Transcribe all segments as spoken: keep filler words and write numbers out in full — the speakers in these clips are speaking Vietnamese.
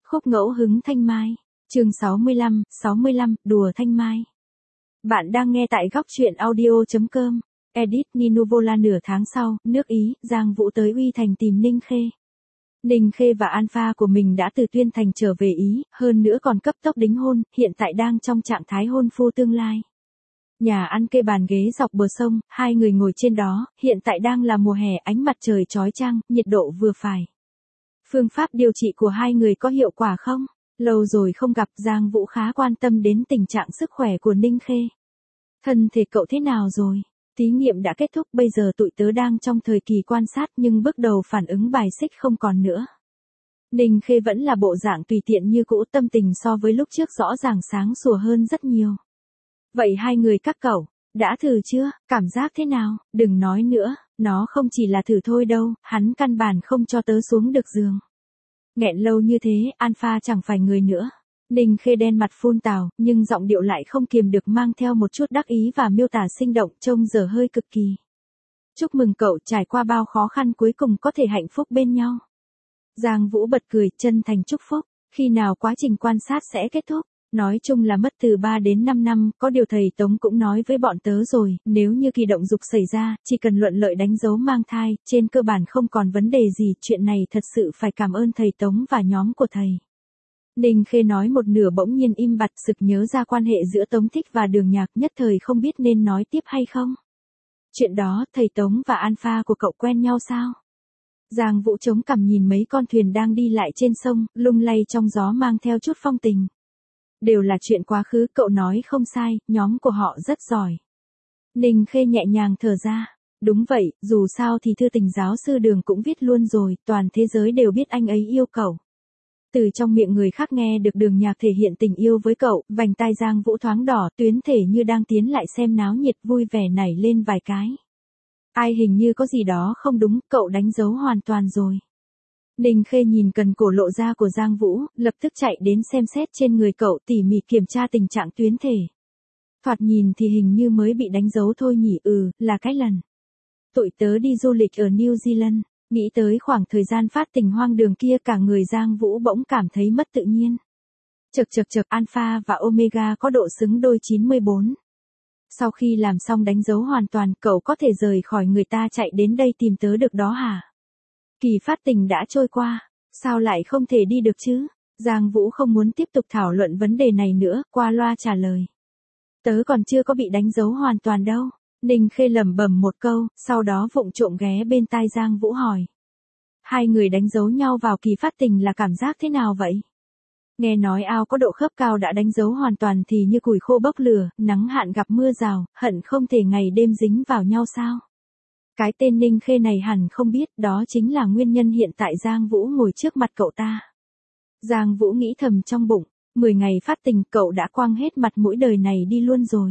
Khúc ngẫu hứng Thanh Mai. Chương sáu mươi lăm, sáu mươi lăm, đùa Thanh Mai. Bạn đang nghe tại góc truyện audio chấm com. Edit Nino Vola. Nửa tháng sau, nước Ý, Giang Vũ tới Uy Thành tìm Ninh Khê. Ninh Khê và Alpha của mình đã từ Tuyên Thành trở về Ý, hơn nữa còn cấp tốc đính hôn, hiện tại đang trong trạng thái hôn phu tương lai. Nhà ăn kê bàn ghế dọc bờ sông, hai người ngồi trên đó, hiện tại đang là mùa hè, ánh mặt trời chói chang, nhiệt độ vừa phải. Phương pháp điều trị của hai người có hiệu quả không? Lâu rồi không gặp, Giang Vũ khá quan tâm đến tình trạng sức khỏe của Ninh Khê. Thân thể cậu thế nào rồi? Thí nghiệm đã kết thúc, bây giờ tụi tớ đang trong thời kỳ quan sát nhưng bước đầu phản ứng bài xích không còn nữa. Ninh Khê vẫn là bộ dạng tùy tiện như cũ, tâm tình so với lúc trước rõ ràng sáng sủa hơn rất nhiều. Vậy hai người các cậu, đã thử chưa, cảm giác thế nào? Đừng nói nữa, nó không chỉ là thử thôi đâu, hắn căn bản không cho tớ xuống được giường. Nghẹn lâu như thế, Alpha chẳng phải người nữa. Ninh Khê đen mặt phun tào, nhưng giọng điệu lại không kiềm được, mang theo một chút đắc ý và miêu tả sinh động, trông dở hơi cực kỳ. Chúc mừng cậu trải qua bao khó khăn cuối cùng có thể hạnh phúc bên nhau. Giang Vũ bật cười, chân thành chúc phúc. Khi nào quá trình quan sát sẽ kết thúc? Nói chung là mất từ ba đến năm năm, có điều thầy Tống cũng nói với bọn tớ rồi, nếu như kỳ động dục xảy ra, chỉ cần luận lợi đánh dấu mang thai, trên cơ bản không còn vấn đề gì, chuyện này thật sự phải cảm ơn thầy Tống và nhóm của thầy. Ninh Khê nói một nửa bỗng nhiên im bặt, sực nhớ ra quan hệ giữa Tống Thích và Đường Nhạc, nhất thời không biết nên nói tiếp hay không. Chuyện đó, thầy Tống và Alpha của cậu quen nhau sao? Giang Vũ chống cằm nhìn mấy con thuyền đang đi lại trên sông, lung lay trong gió mang theo chút phong tình. Đều là chuyện quá khứ, cậu nói không sai, nhóm của họ rất giỏi. Ninh Khê nhẹ nhàng thở ra. Đúng vậy, dù sao thì thư tình giáo sư Đường cũng viết luôn rồi, toàn thế giới đều biết anh ấy yêu cậu. Từ trong miệng người khác nghe được Đường Nhạc thể hiện tình yêu với cậu, vành tai Giang Vũ thoáng đỏ, tuyến thể như đang tiến lại xem náo nhiệt, vui vẻ nảy lên vài cái. Ai hình như có gì đó không đúng, cậu đánh dấu hoàn toàn rồi. Ninh Khê nhìn cần cổ lộ ra của Giang Vũ, lập tức chạy đến xem xét trên người cậu, tỉ mỉ kiểm tra tình trạng tuyến thể. Thoạt nhìn thì hình như mới bị đánh dấu thôi nhỉ. Ừ, là cái lần tụi tớ đi du lịch ở New Zealand, nghĩ tới khoảng thời gian phát tình hoang đường kia, cả người Giang Vũ bỗng cảm thấy mất tự nhiên. Chật chật chật, Alpha và Omega có độ xứng đôi chín mươi bốn. Sau khi làm xong đánh dấu hoàn toàn, cậu có thể rời khỏi người ta chạy đến đây tìm tớ được đó hả? Kỳ phát tình đã trôi qua, sao lại không thể đi được chứ? Giang Vũ không muốn tiếp tục thảo luận vấn đề này nữa, qua loa trả lời. Tớ còn chưa có bị đánh dấu hoàn toàn đâu. Ninh Khê lẩm bẩm một câu, sau đó vụng trộm ghé bên tai Giang Vũ hỏi. Hai người đánh dấu nhau vào kỳ phát tình là cảm giác thế nào vậy? Nghe nói ao có độ khớp cao đã đánh dấu hoàn toàn thì như củi khô bốc lửa, nắng hạn gặp mưa rào, hận không thể ngày đêm dính vào nhau sao? Cái tên Ninh Khê này hẳn không biết, đó chính là nguyên nhân hiện tại Giang Vũ ngồi trước mặt cậu ta. Giang Vũ nghĩ thầm trong bụng, mười ngày phát tình cậu đã quăng hết mặt mũi đời này đi luôn rồi.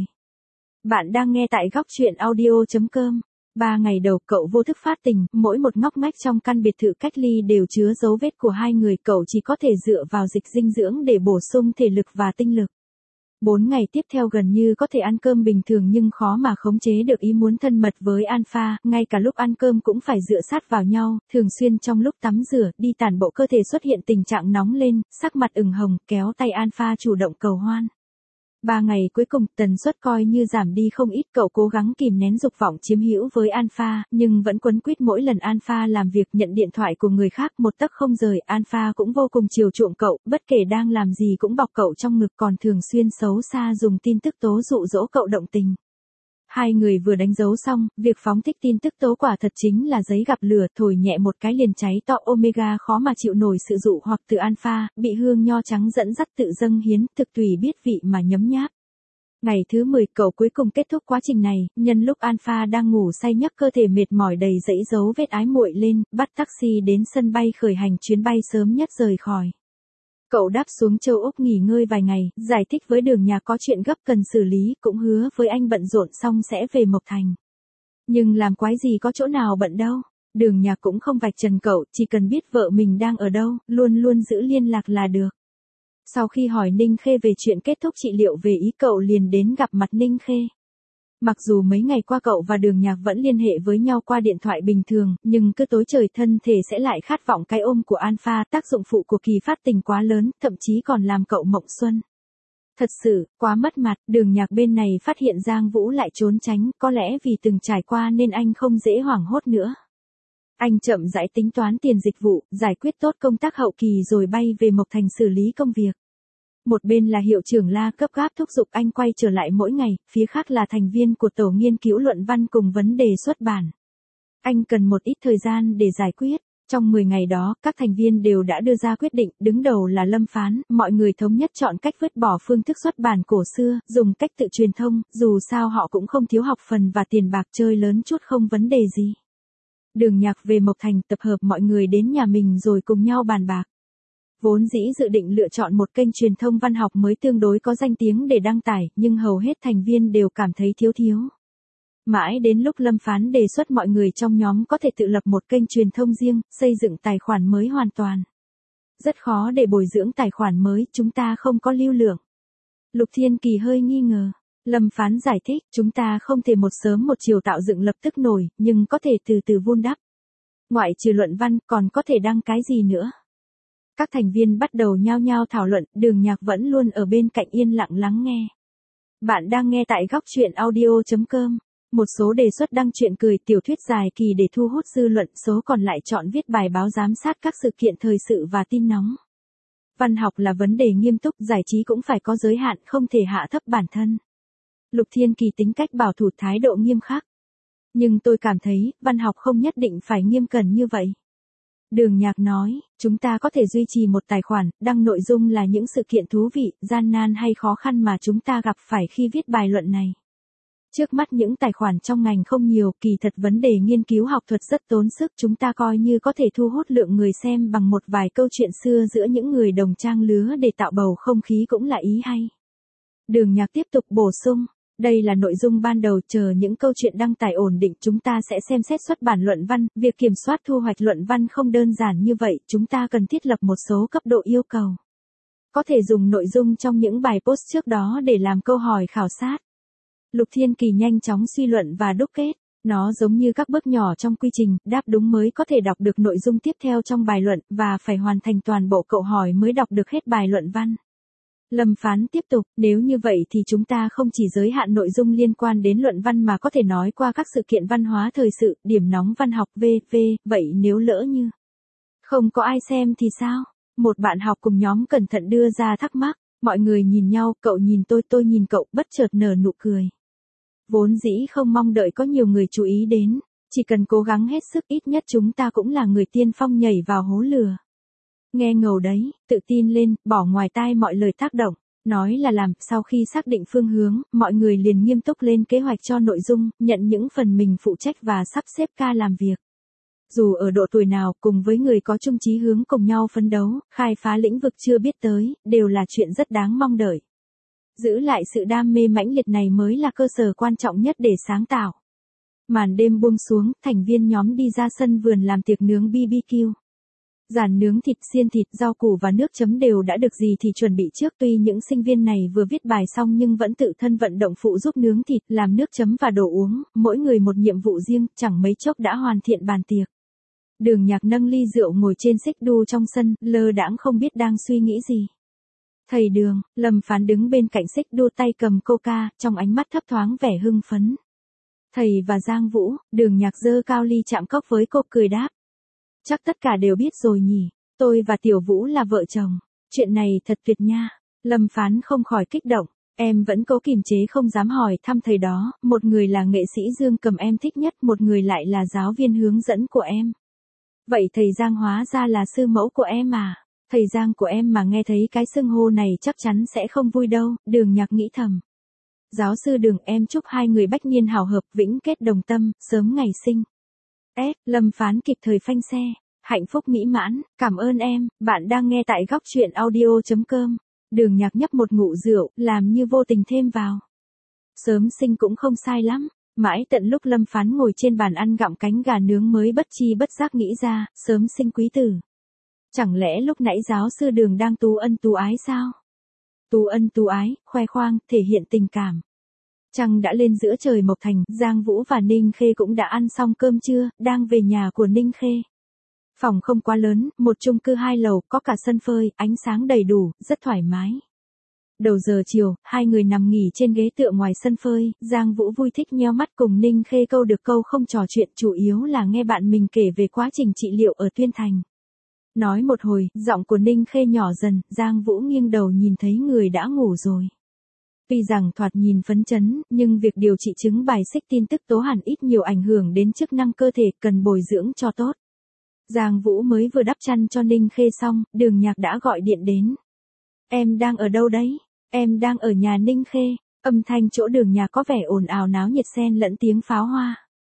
Bạn đang nghe tại góc truyện audio chấm com. Ba ngày đầu cậu vô thức phát tình, mỗi một ngóc ngách trong căn biệt thự cách ly đều chứa dấu vết của hai người, cậu chỉ có thể dựa vào dịch dinh dưỡng để bổ sung thể lực và tinh lực. Bốn ngày tiếp theo gần như có thể ăn cơm bình thường nhưng khó mà khống chế được ý muốn thân mật với Alpha, ngay cả lúc ăn cơm cũng phải dựa sát vào nhau, thường xuyên trong lúc tắm rửa, đi tản bộ cơ thể xuất hiện tình trạng nóng lên, sắc mặt ửng hồng, kéo tay Alpha chủ động cầu hoan. Ba ngày cuối cùng, tần suất coi như giảm đi không ít, cậu cố gắng kìm nén dục vọng chiếm hữu với Alpha, nhưng vẫn quấn quýt mỗi lần Alpha làm việc nhận điện thoại của người khác một tấc không rời. Alpha cũng vô cùng chiều chuộng cậu, bất kể đang làm gì cũng bọc cậu trong ngực, còn thường xuyên xấu xa dùng tin tức tố dụ dỗ cậu động tình. Hai người vừa đánh dấu xong, việc phóng thích tin tức tố quả thật chính là giấy gặp lửa, thổi nhẹ một cái liền cháy to. Omega khó mà chịu nổi sự dụ hoặc từ Alpha, bị hương nho trắng dẫn dắt tự dâng hiến, thực tùy biết vị mà nhấm nháp. Ngày thứ mười, cậu cuối cùng kết thúc quá trình này, nhân lúc Alpha đang ngủ say nhấc cơ thể mệt mỏi đầy dẫy dấu vết ái muội lên, bắt taxi đến sân bay khởi hành chuyến bay sớm nhất rời khỏi. Cậu đáp xuống châu Úc nghỉ ngơi vài ngày, giải thích với Đường Nhạc có chuyện gấp cần xử lý, cũng hứa với anh bận rộn xong sẽ về Mộc Thành. Nhưng làm quái gì có chỗ nào bận đâu. Đường Nhạc cũng không vạch trần cậu, chỉ cần biết vợ mình đang ở đâu, luôn luôn giữ liên lạc là được. Sau khi hỏi Ninh Khê về chuyện kết thúc trị liệu về Ý, cậu liền đến gặp mặt Ninh Khê. Mặc dù mấy ngày qua cậu và Đường Nhạc vẫn liên hệ với nhau qua điện thoại bình thường, nhưng cứ tối trời thân thể sẽ lại khát vọng cái ôm của Alpha, tác dụng phụ của kỳ phát tình quá lớn, thậm chí còn làm cậu mộng xuân. Thật sự, quá mất mặt, Đường Nhạc bên này phát hiện Giang Vũ lại trốn tránh, có lẽ vì từng trải qua nên anh không dễ hoảng hốt nữa. Anh chậm rãi tính toán tiền dịch vụ, giải quyết tốt công tác hậu kỳ rồi bay về Mộc Thành xử lý công việc. Một bên là hiệu trưởng La cấp gáp thúc giục anh quay trở lại mỗi ngày, phía khác là thành viên của tổ nghiên cứu luận văn cùng vấn đề xuất bản. Anh cần một ít thời gian để giải quyết. Trong mười ngày đó, các thành viên đều đã đưa ra quyết định, đứng đầu là Lâm Phán, mọi người thống nhất chọn cách vứt bỏ phương thức xuất bản cổ xưa, dùng cách tự truyền thông, dù sao họ cũng không thiếu học phần và tiền bạc, chơi lớn chút không vấn đề gì. Đường Nhạc về Mộc Thành tập hợp mọi người đến nhà mình rồi cùng nhau bàn bạc. Vốn dĩ dự định lựa chọn một kênh truyền thông văn học mới tương đối có danh tiếng để đăng tải, nhưng hầu hết thành viên đều cảm thấy thiếu thiếu. Mãi đến lúc Lâm Phán đề xuất mọi người trong nhóm có thể tự lập một kênh truyền thông riêng, xây dựng tài khoản mới hoàn toàn. Rất khó để bồi dưỡng tài khoản mới, chúng ta không có lưu lượng. Lục Thiên Kỳ hơi nghi ngờ. Lâm Phán giải thích, chúng ta không thể một sớm một chiều tạo dựng lập tức nổi, nhưng có thể từ từ vun đắp. Ngoại trừ luận văn, còn có thể đăng cái gì nữa? Các thành viên bắt đầu nhao nhao thảo luận, Đường Nhạc vẫn luôn ở bên cạnh yên lặng lắng nghe. Bạn đang nghe tại góc truyện audio chấm com. Một số đề xuất đăng truyện cười, tiểu thuyết dài kỳ để thu hút dư luận, số còn lại chọn viết bài báo giám sát các sự kiện thời sự và tin nóng. Văn học là vấn đề nghiêm túc, giải trí cũng phải có giới hạn, không thể hạ thấp bản thân. Lục Thiên Kỳ tính cách bảo thủ, thái độ nghiêm khắc. Nhưng tôi cảm thấy, văn học không nhất định phải nghiêm cẩn như vậy. Đường Nhạc nói, chúng ta có thể duy trì một tài khoản, đăng nội dung là những sự kiện thú vị, gian nan hay khó khăn mà chúng ta gặp phải khi viết bài luận này. Trước mắt những tài khoản trong ngành không nhiều, kỳ thật vấn đề nghiên cứu học thuật rất tốn sức, chúng ta coi như có thể thu hút lượng người xem bằng một vài câu chuyện xưa giữa những người đồng trang lứa để tạo bầu không khí cũng là ý hay. Đường Nhạc tiếp tục bổ sung. Đây là nội dung ban đầu, chờ những câu chuyện đăng tải ổn định chúng ta sẽ xem xét xuất bản luận văn, việc kiểm soát thu hoạch luận văn không đơn giản như vậy, chúng ta cần thiết lập một số cấp độ yêu cầu. Có thể dùng nội dung trong những bài post trước đó để làm câu hỏi khảo sát. Lục Thiên Kỳ nhanh chóng suy luận và đúc kết, nó giống như các bước nhỏ trong quy trình, đáp đúng mới có thể đọc được nội dung tiếp theo trong bài luận, và phải hoàn thành toàn bộ câu hỏi mới đọc được hết bài luận văn. Lâm Phán tiếp tục, nếu như vậy thì chúng ta không chỉ giới hạn nội dung liên quan đến luận văn mà có thể nói qua các sự kiện văn hóa thời sự, điểm nóng văn học vân vân, vậy nếu lỡ như không có ai xem thì sao? Một bạn học cùng nhóm cẩn thận đưa ra thắc mắc, mọi người nhìn nhau, cậu nhìn tôi, tôi nhìn cậu, bất chợt nở nụ cười. Vốn dĩ không mong đợi có nhiều người chú ý đến, chỉ cần cố gắng hết sức, ít nhất chúng ta cũng là người tiên phong nhảy vào hố lửa. Nghe ngầu đấy, tự tin lên, bỏ ngoài tai mọi lời tác động, nói là làm, sau khi xác định phương hướng, mọi người liền nghiêm túc lên kế hoạch cho nội dung, nhận những phần mình phụ trách và sắp xếp ca làm việc. Dù ở độ tuổi nào, cùng với người có chung chí hướng cùng nhau phấn đấu, khai phá lĩnh vực chưa biết tới, đều là chuyện rất đáng mong đợi. Giữ lại sự đam mê mãnh liệt này mới là cơ sở quan trọng nhất để sáng tạo. Màn đêm buông xuống, thành viên nhóm đi ra sân vườn làm tiệc nướng bê bê kiu. Giàn nướng thịt, xiên thịt, rau củ và nước chấm đều đã được gì thì chuẩn bị trước, tuy những sinh viên này vừa viết bài xong nhưng vẫn tự thân vận động phụ giúp nướng thịt, làm nước chấm và đồ uống, mỗi người một nhiệm vụ riêng, chẳng mấy chốc đã hoàn thiện bàn tiệc. Đường Nhạc nâng ly rượu ngồi trên xích đu trong sân, lơ đãng không biết đang suy nghĩ gì. Thầy Đường, Lâm Phán đứng bên cạnh xích đu tay cầm coca, trong ánh mắt thấp thoáng vẻ hưng phấn. Thầy và Giang Vũ, Đường Nhạc giơ cao ly chạm cốc với cô cười đáp. Chắc tất cả đều biết rồi nhỉ, tôi và Tiểu Vũ là vợ chồng, chuyện này thật tuyệt nha. Lâm Phán không khỏi kích động, em vẫn cố kiềm chế không dám hỏi thăm thầy đó, một người là nghệ sĩ Dương Cầm em thích nhất, một người lại là giáo viên hướng dẫn của em. Vậy thầy Giang hóa ra là sư mẫu của em à? Thầy Giang của em mà nghe thấy cái xưng hô này chắc chắn sẽ không vui đâu, Đường Nhạc nghĩ thầm. Giáo sư Đường, em chúc hai người bách niên hảo hợp, vĩnh kết đồng tâm, sớm ngày sinh. S, Lâm Phán kịp thời phanh xe, hạnh phúc mỹ mãn, cảm ơn em, bạn đang nghe tại góc truyện audio chấm com. Đường Nhạc nhấp một ngụm rượu, làm như vô tình thêm vào. Sớm sinh cũng không sai lắm, mãi tận lúc Lâm Phán ngồi trên bàn ăn gặm cánh gà nướng mới bất chi bất giác nghĩ ra, sớm sinh quý tử. Chẳng lẽ lúc nãy giáo sư Đường đang tú ân tú ái sao? Tú ân tú ái, khoe khoang, thể hiện tình cảm. Trăng đã lên giữa trời Mộc Thành, Giang Vũ và Ninh Khê cũng đã ăn xong cơm trưa, đang về nhà của Ninh Khê. Phòng không quá lớn, một chung cư hai lầu, có cả sân phơi, ánh sáng đầy đủ, rất thoải mái. Đầu giờ chiều, hai người nằm nghỉ trên ghế tựa ngoài sân phơi, Giang Vũ vui thích nheo mắt cùng Ninh Khê câu được câu không trò chuyện, chủ yếu là nghe bạn mình kể về quá trình trị liệu ở Tuyên Thành. Nói một hồi, giọng của Ninh Khê nhỏ dần, Giang Vũ nghiêng đầu nhìn thấy người đã ngủ rồi. Tuy rằng thoạt nhìn phấn chấn, nhưng việc điều trị chứng bài xích tin tức tố hẳn ít nhiều ảnh hưởng đến chức năng cơ thể, cần bồi dưỡng cho tốt. Giang Vũ mới vừa đắp chăn cho Ninh Khê xong, Đường Nhạc đã gọi điện đến. Em đang ở đâu đấy? Em đang ở nhà Ninh Khê. Âm thanh chỗ Đường Nhạc có vẻ ồn ào náo nhiệt xen lẫn tiếng pháo hoa.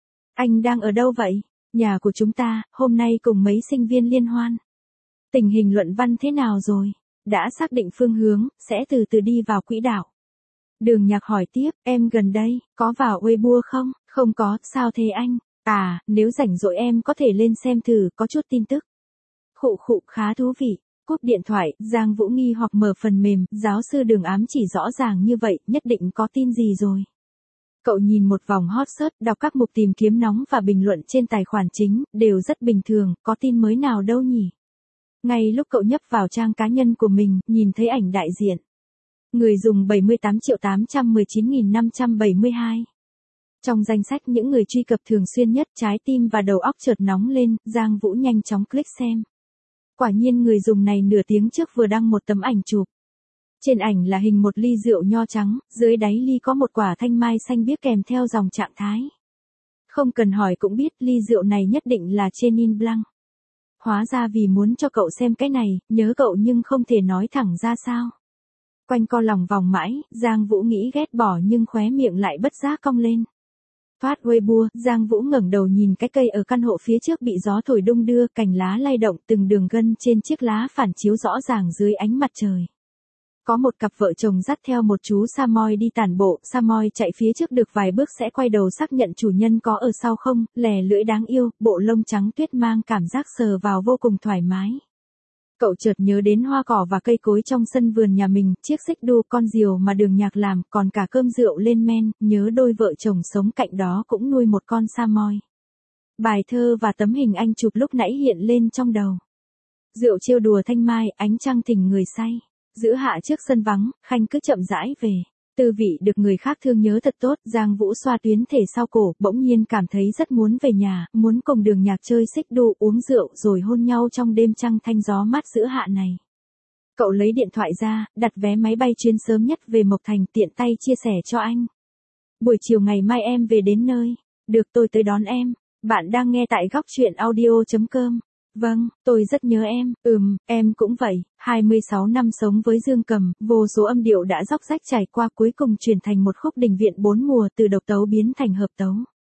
Anh đang ở đâu vậy? Nhà của chúng ta, hôm nay cùng mấy sinh viên liên hoan. Tình hình luận văn thế nào rồi? Đã xác định phương hướng, sẽ từ từ đi vào quỹ đạo. Đường Nhạc hỏi tiếp, em gần đây, có vào Weibo không? Không có, sao thế anh? À, nếu rảnh rỗi em có thể lên xem thử, có chút tin tức. Khụ khụ, khá thú vị. Cúp điện thoại, Giang Vũ nghi hoặc mở phần mềm, giáo sư Đường ám chỉ rõ ràng như vậy, nhất định có tin gì rồi. Cậu nhìn một vòng hot search, đọc các mục tìm kiếm nóng và bình luận trên tài khoản chính, đều rất bình thường, có tin mới nào đâu nhỉ. Ngay lúc cậu nhấp vào trang cá nhân của mình, nhìn thấy ảnh đại diện. Người dùng bảy mươi tám triệu tám trăm mười chín nghìn năm trăm bảy mươi hai. Trong danh sách những người truy cập thường xuyên nhất, trái tim và đầu óc chợt nóng lên, Giang Vũ nhanh chóng click xem. Quả nhiên người dùng này nửa tiếng trước vừa đăng một tấm ảnh chụp. Trên ảnh là hình một ly rượu nho trắng, dưới đáy ly có một quả thanh mai xanh biếc kèm theo dòng trạng thái. Không cần hỏi cũng biết ly rượu này nhất định là Chenin Blanc. Hóa ra vì muốn cho cậu xem cái này, nhớ cậu nhưng không thể nói thẳng ra sao. Quanh co lòng vòng mãi, Giang Vũ nghĩ ghét bỏ nhưng khóe miệng lại bất giác cong lên. Thoát Weibo, Giang Vũ ngẩng đầu nhìn cái cây ở căn hộ phía trước bị gió thổi đung đưa, cành lá lay động, từng đường gân trên chiếc lá phản chiếu rõ ràng dưới ánh mặt trời. Có một cặp vợ chồng dắt theo một chú Samoy đi tản bộ, Samoy chạy phía trước được vài bước sẽ quay đầu xác nhận chủ nhân có ở sau không, lè lưỡi đáng yêu, bộ lông trắng tuyết mang cảm giác sờ vào vô cùng thoải mái. Cậu chợt nhớ đến hoa cỏ và cây cối trong sân vườn nhà mình, chiếc xích đu con diều mà Đường Nhạc làm, còn cả cơm rượu lên men, nhớ đôi vợ chồng sống cạnh đó cũng nuôi một con Samoy. Bài thơ và tấm hình anh chụp lúc nãy hiện lên trong đầu. Rượu trêu đùa thanh mai, ánh trăng thỉnh người say. Giữa hạ trước sân vắng, Khanh cứ chậm rãi về. Tư vị được người khác thương nhớ thật tốt, Giang Vũ xoa tuyến thể sau cổ, bỗng nhiên cảm thấy rất muốn về nhà, muốn cùng Đường Nhạc chơi xích đu, uống rượu rồi hôn nhau trong đêm trăng thanh gió mát giữa hạ này. Cậu lấy điện thoại ra, đặt vé máy bay chuyến sớm nhất về Mộc Thành, tiện tay chia sẻ cho anh. Buổi chiều ngày mai em về đến nơi. Được, tôi tới đón em. Bạn đang nghe tại góc truyện audio chấm com. Vâng, tôi rất nhớ em, ừm, em cũng vậy, hai mươi sáu năm sống với Dương Cầm, vô số âm điệu đã róc rách trải qua cuối cùng chuyển thành một khúc đình viện bốn mùa từ độc tấu biến thành hợp tấu.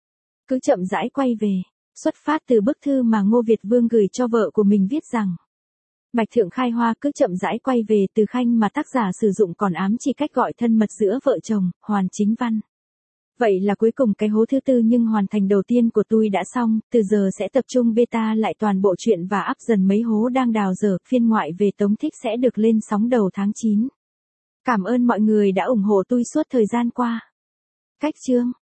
Cứ chậm rãi quay về, xuất phát từ bức thư mà Ngô Việt Vương gửi cho vợ của mình viết rằng. Bạch Thượng khai hoa cứ chậm rãi quay về từ khanh mà tác giả sử dụng còn ám chỉ cách gọi thân mật giữa vợ chồng, hoàn chính văn. Vậy là cuối cùng cái hố thứ tư nhưng hoàn thành đầu tiên của tôi đã xong, từ giờ sẽ tập trung beta lại toàn bộ chuyện và áp dần mấy hố đang đào dở, phiên ngoại về Tống Thích sẽ được lên sóng đầu tháng chín. Cảm ơn mọi người đã ủng hộ tôi suốt thời gian qua. Cách chương